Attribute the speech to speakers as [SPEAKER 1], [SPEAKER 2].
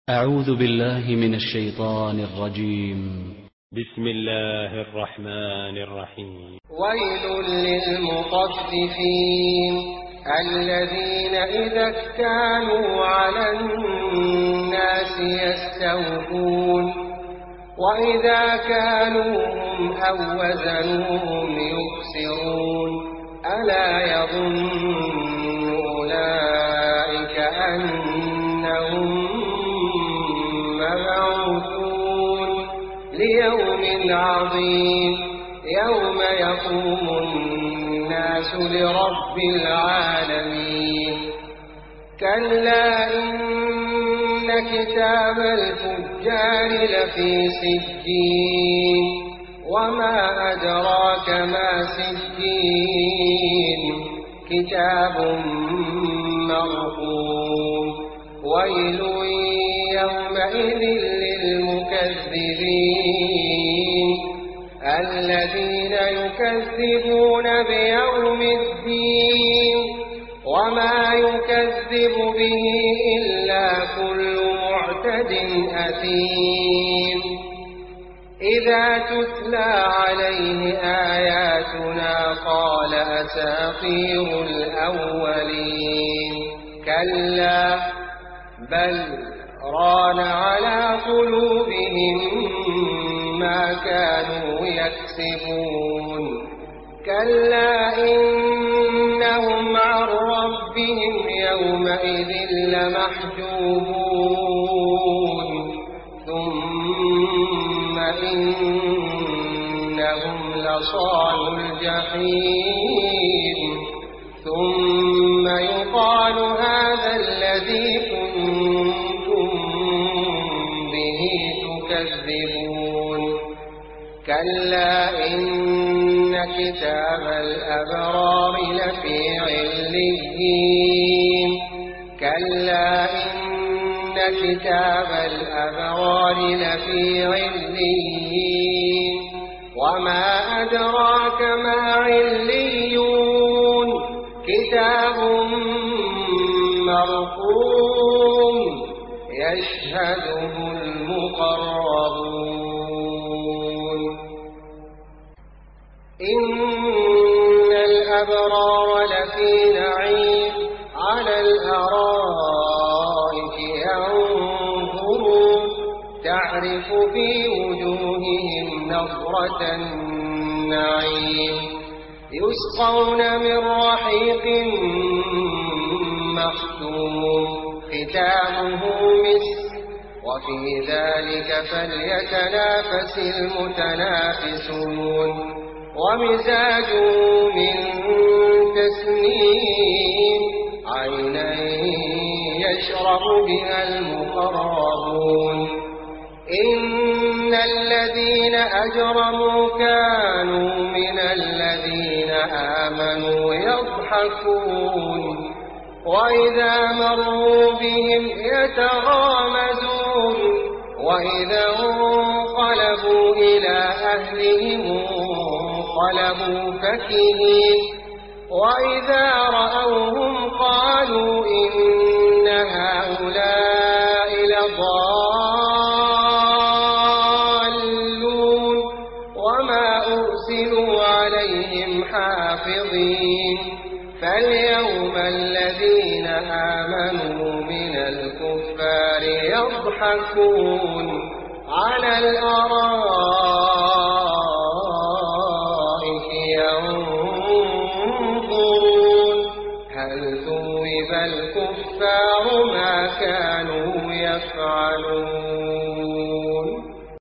[SPEAKER 1] أعوذ بالله من الشيطان الرجيم.
[SPEAKER 2] بسم الله الرحمن الرحيم.
[SPEAKER 3] ويل للمطففين الذين إذا اكتالوا على الناس يستوفون وإذا كالوهم أو وزنوهم يخسرون ألا يظن أولئك أنهم مبعوثون ليوم عظيم يوم يقوم الناس لرب العالمين. كلا إن كتاب الفجار لفي سجين وما أدراك ما سجين كتاب مرقوم. ويل يومئذ للمكذبين الذين يكذبون بيوم الدين وما يكذب به إلا كل معتد أثيم. إذا تتلى عليه آياتنا قال أساطير الأولين كلا بل ران على قلوبهم ما كانوا يكسبون. كلا إنهم عن ربهم يومئذ لمحجوبون ثم إنهم لصالو الجحيم ثم يقال هذا الذي كنتم به تكذبون. كلا إن كتاب الأبرار لفي عليين كلا إن كتاب الأبرار لفي عليين وما أدراك ما عليون كتاب مرقوم يشهده المقربون. إن الأبرار لفي نعيم على الأرائك ينظرون تعرف في وجوههم نظرة النعيم يسقون من رحيق مختوم ختامه مسك وفي ذلك فليتنافس المتنافسون. ومزاجه من تسنيم عينا يشرب بها المقربون. إن الذين أجرموا كانوا من الذين آمنوا يضحكون وإذا مروا بهم يتغامزون وإذا انقلبوا إلى أهلهم انقلبوا فكهين وإذا رأوهم قالوا إن هؤلاء لضالون وما أرسلوا عليهم حافظين. فاليوم الذين آمنوا من الكفار يضحكون على الأرائك ينظرون هل ثوب الكفار ما كانوا يفعلون.